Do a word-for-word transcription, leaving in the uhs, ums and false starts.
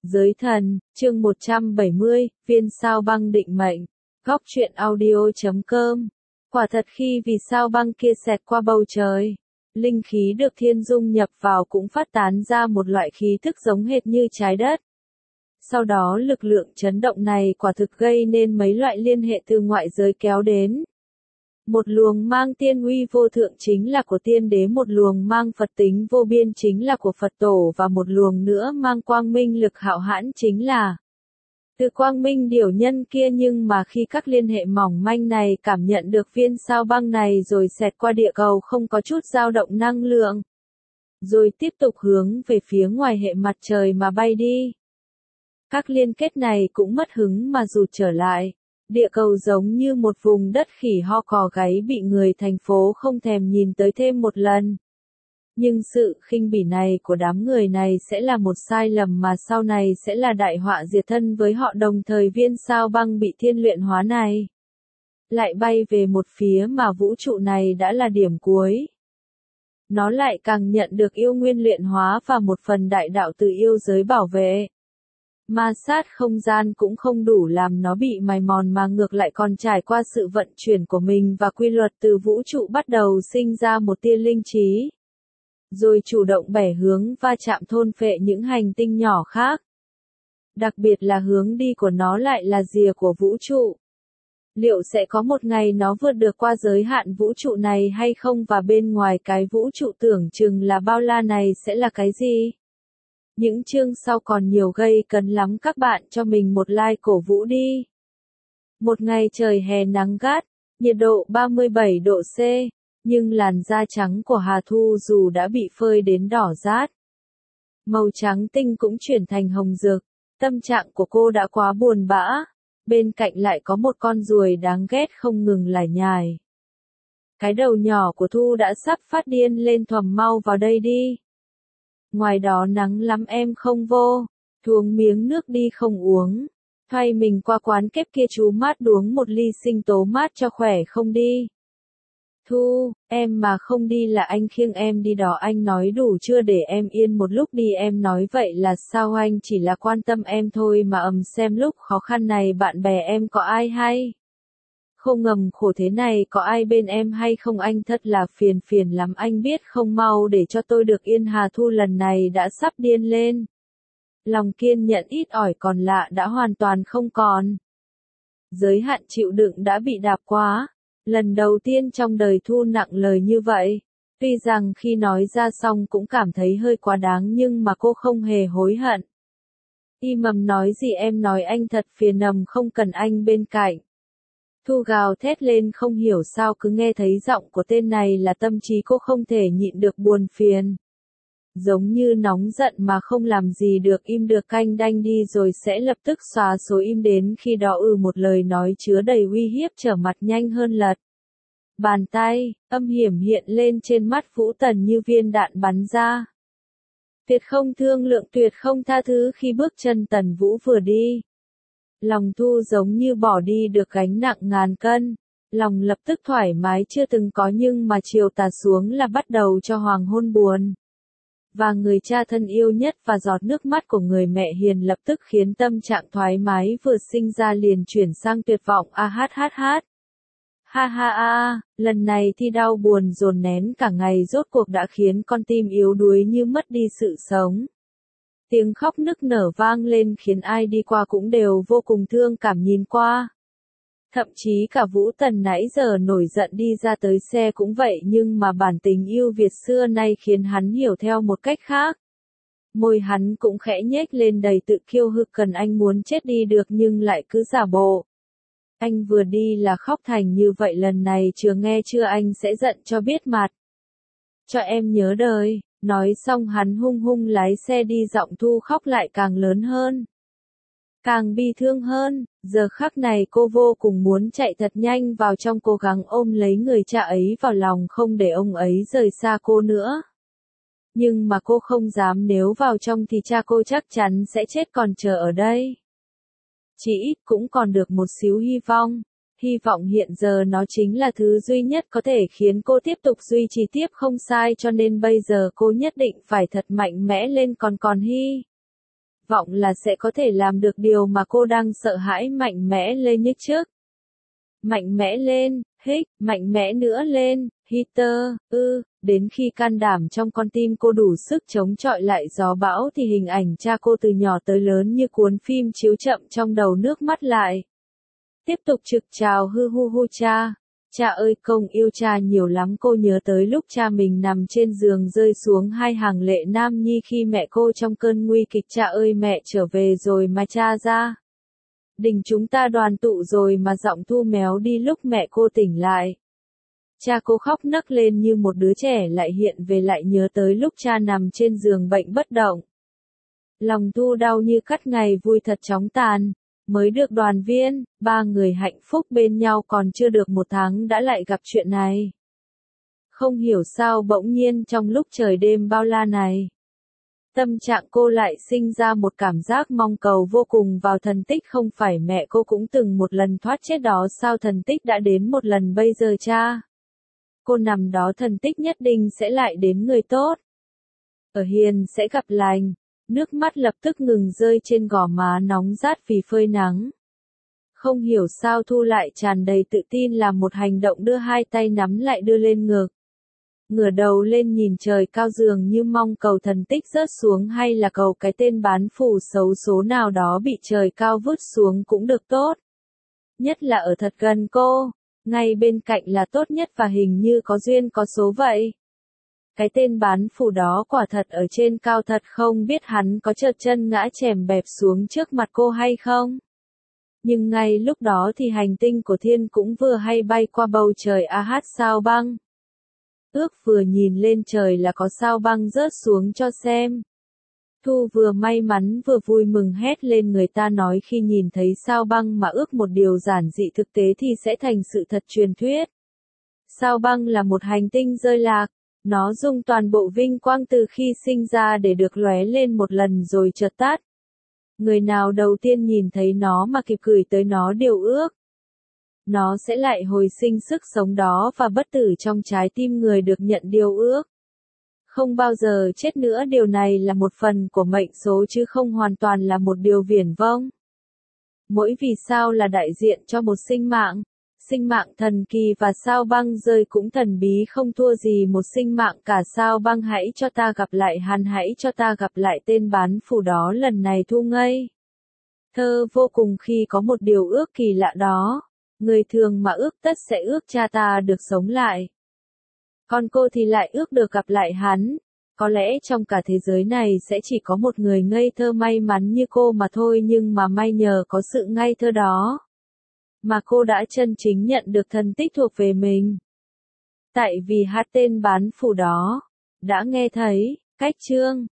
Giới thần, chương một trăm bảy mươi, viên sao băng định mệnh. Góc truyện audio chấm com. Quả thật khi vì sao băng kia xẹt qua bầu trời, linh khí được thiên dung nhập vào cũng phát tán ra một loại khí thức giống hệt như trái đất. Sau đó lực lượng chấn động này quả thực gây nên mấy loại liên hệ từ ngoại giới kéo đến. Một luồng mang tiên uy vô thượng chính là của tiên đế, một luồng mang Phật tính vô biên chính là của Phật tổ, và một luồng nữa mang quang minh lực hạo hãn chính là từ quang minh điểu nhân kia. Nhưng mà khi các liên hệ mỏng manh này cảm nhận được viên sao băng này rồi xẹt qua địa cầu không có chút dao động năng lượng, rồi tiếp tục hướng về phía ngoài hệ mặt trời mà bay đi, các liên kết này cũng mất hứng mà rụt trở lại. Địa cầu giống như một vùng đất khỉ ho cò gáy bị người thành phố không thèm nhìn tới thêm một lần. Nhưng sự khinh bỉ này của đám người này sẽ là một sai lầm mà sau này sẽ là đại họa diệt thân với họ. Đồng thời viên sao băng bị thiên luyện hóa này lại bay về một phía mà vũ trụ này đã là điểm cuối. Nó lại càng nhận được yêu nguyên luyện hóa và một phần đại đạo từ yêu giới bảo vệ. Ma sát không gian cũng không đủ làm nó bị mài mòn mà ngược lại còn trải qua sự vận chuyển của mình và quy luật từ vũ trụ bắt đầu sinh ra một tia linh trí, rồi chủ động bẻ hướng va chạm thôn phệ những hành tinh nhỏ khác. Đặc biệt là hướng đi của nó lại là rìa của vũ trụ. Liệu sẽ có một ngày nó vượt được qua giới hạn vũ trụ này hay không, và bên ngoài cái vũ trụ tưởng chừng là bao la này sẽ là cái gì? Những chương sau còn nhiều gây cấn lắm, các bạn cho mình một like cổ vũ đi. Một ngày trời hè nắng gắt, nhiệt độ ba mươi bảy độ C, nhưng làn da trắng của Hà Thu dù đã bị phơi đến đỏ rát, màu trắng tinh cũng chuyển thành hồng rực. Tâm trạng của cô đã quá buồn bã, bên cạnh lại có một con ruồi đáng ghét không ngừng lải nhải. Cái đầu nhỏ của Thu đã sắp phát điên lên, thoầm mau vào đây đi. Ngoài đó nắng lắm em không vô, thuồng miếng nước đi không uống, thay mình qua quán kép kia chú mát uống một ly sinh tố mát cho khỏe không đi. Thu, em mà không đi là anh khiêng em đi đó, anh nói đủ chưa, để em yên một lúc đi. Em nói vậy là sao, anh chỉ là quan tâm em thôi mà. Ầm xem lúc khó khăn này bạn bè em có ai hay không, ngầm khổ thế này có ai bên em hay không, anh thật là phiền phiền lắm, anh biết không, mau để cho tôi được yên. Hà Thu lần này đã sắp điên lên. Lòng kiên nhẫn ít ỏi còn lạ đã hoàn toàn không còn. Giới hạn chịu đựng đã bị đạp quá. Lần đầu tiên trong đời Thu nặng lời như vậy. Tuy rằng khi nói ra xong cũng cảm thấy hơi quá đáng nhưng mà cô không hề hối hận. Y mầm nói gì em nói anh thật phiền, nầm không cần anh bên cạnh. Thu gào thét lên, không hiểu sao cứ nghe thấy giọng của tên này là tâm trí cô không thể nhịn được buồn phiền. Giống như nóng giận mà không làm gì được, im được canh đanh đi rồi sẽ lập tức xóa số im, đến khi đó ừ một lời nói chứa đầy uy hiếp trở mặt nhanh hơn lật. Bàn tay, âm hiểm hiện lên trên mắt Vũ Tần như viên đạn bắn ra. Tuyệt không thương lượng, tuyệt không tha thứ. Khi bước chân Tần Vũ vừa đi, lòng Thu giống như bỏ đi được gánh nặng ngàn cân. Lòng lập tức thoải mái chưa từng có, nhưng mà chiều tà xuống là bắt đầu cho hoàng hôn buồn. Và người cha thân yêu nhất và giọt nước mắt của người mẹ hiền lập tức khiến tâm trạng thoải mái vừa sinh ra liền chuyển sang tuyệt vọng. A hát hát hát. Ha ha a, lần này thì đau buồn dồn nén cả ngày rốt cuộc đã khiến con tim yếu đuối như mất đi sự sống. Tiếng khóc nức nở vang lên khiến ai đi qua cũng đều vô cùng thương cảm nhìn qua. Thậm chí cả Vũ Tần nãy giờ nổi giận đi ra tới xe cũng vậy, nhưng mà bản tình yêu Việt xưa nay khiến hắn hiểu theo một cách khác. Môi hắn cũng khẽ nhếch lên đầy tự kiêu hư, cần anh muốn chết đi được nhưng lại cứ giả bộ. Anh vừa đi là khóc thành như vậy, lần này chưa nghe chưa, anh sẽ giận cho biết mặt. Cho em nhớ đời. Nói xong hắn hung hung lái xe đi, giọng Thu khóc lại càng lớn hơn, càng bi thương hơn. Giờ khắc này cô vô cùng muốn chạy thật nhanh vào trong, cố gắng ôm lấy người cha ấy vào lòng, không để ông ấy rời xa cô nữa. Nhưng mà cô không dám, nếu vào trong thì cha cô chắc chắn sẽ chết, còn chờ ở đây. Chỉ ít cũng còn được một xíu hy vọng. Hy vọng hiện giờ nó chính là thứ duy nhất có thể khiến cô tiếp tục duy trì tiếp, không sai, cho nên bây giờ cô nhất định phải thật mạnh mẽ lên, còn còn hy vọng là sẽ có thể làm được điều mà cô đang sợ hãi mạnh mẽ lên như trước. Mạnh mẽ lên, hích, mạnh mẽ nữa lên, Peter, ư, đến khi can đảm trong con tim cô đủ sức chống chọi lại gió bão thì hình ảnh cha cô từ nhỏ tới lớn như cuốn phim chiếu chậm trong đầu nước mắt lại. Tiếp tục trực trào hư hu hu cha. Cha ơi công yêu cha nhiều lắm, cô nhớ tới lúc cha mình nằm trên giường rơi xuống hai hàng lệ nam nhi khi mẹ cô trong cơn nguy kịch. Cha ơi mẹ trở về rồi mà cha ra. Đình chúng ta đoàn tụ rồi mà giọng Thu méo đi lúc mẹ cô tỉnh lại. Cha cô khóc nấc lên như một đứa trẻ lại hiện về lại nhớ tới lúc cha nằm trên giường bệnh bất động. Lòng Thu đau như cắt, ngày vui thật chóng tàn. Mới được đoàn viên, ba người hạnh phúc bên nhau còn chưa được một tháng đã lại gặp chuyện này. Không hiểu sao bỗng nhiên trong lúc trời đêm bao la này, tâm trạng cô lại sinh ra một cảm giác mong cầu vô cùng vào thần tích. Không phải mẹ cô cũng từng một lần thoát chết đó sao, thần tích đã đến một lần bây giờ cha cô nằm đó, thần tích nhất định sẽ lại đến người tốt. Ở hiền sẽ gặp lành. Nước mắt lập tức ngừng rơi trên gò má nóng rát vì phơi nắng. Không hiểu sao Thu lại tràn đầy tự tin làm một hành động đưa hai tay nắm lại đưa lên ngực. Ngửa đầu lên nhìn trời cao dường như mong cầu thần tích rớt xuống, hay là cầu cái tên bán phù xấu số nào đó bị trời cao vứt xuống cũng được tốt. Nhất là ở thật gần cô, ngay bên cạnh là tốt nhất và hình như có duyên có số vậy. Cái tên bán phù đó quả thật ở trên cao thật, không biết hắn có trượt chân ngã chèm bẹp xuống trước mặt cô hay không. Nhưng ngay lúc đó thì hành tinh của Thiên cũng vừa hay bay qua bầu trời a hát sao băng. Ước vừa nhìn lên trời là có sao băng rớt xuống cho xem. Thu vừa may mắn vừa vui mừng hét lên, người ta nói khi nhìn thấy sao băng mà ước một điều giản dị thực tế thì sẽ thành sự thật truyền thuyết. Sao băng là một hành tinh rơi lạc. Nó dùng toàn bộ vinh quang từ khi sinh ra để được lóe lên một lần rồi chợt tắt. Người nào đầu tiên nhìn thấy nó mà kịp gửi tới nó điều ước, nó sẽ lại hồi sinh sức sống đó và bất tử trong trái tim người được nhận điều ước. Không bao giờ chết nữa, điều này là một phần của mệnh số chứ không hoàn toàn là một điều viển vông. Mỗi vì sao là đại diện cho một sinh mạng. Sinh mạng thần kỳ và sao băng rơi cũng thần bí không thua gì một sinh mạng cả. Sao băng hãy cho ta gặp lại hắn, hãy cho ta gặp lại tên bán phù đó lần này. Thu ngây thơ vô cùng khi có một điều ước kỳ lạ đó. Người thường mà ước tất sẽ ước cha ta được sống lại. Còn cô thì lại ước được gặp lại hắn. Có lẽ trong cả thế giới này sẽ chỉ có một người ngây thơ may mắn như cô mà thôi, nhưng mà may nhờ có sự ngây thơ đó mà cô đã chân chính nhận được thần tích thuộc về mình. Tại vì hát tên bán phù đó. Đã nghe thấy, cách chương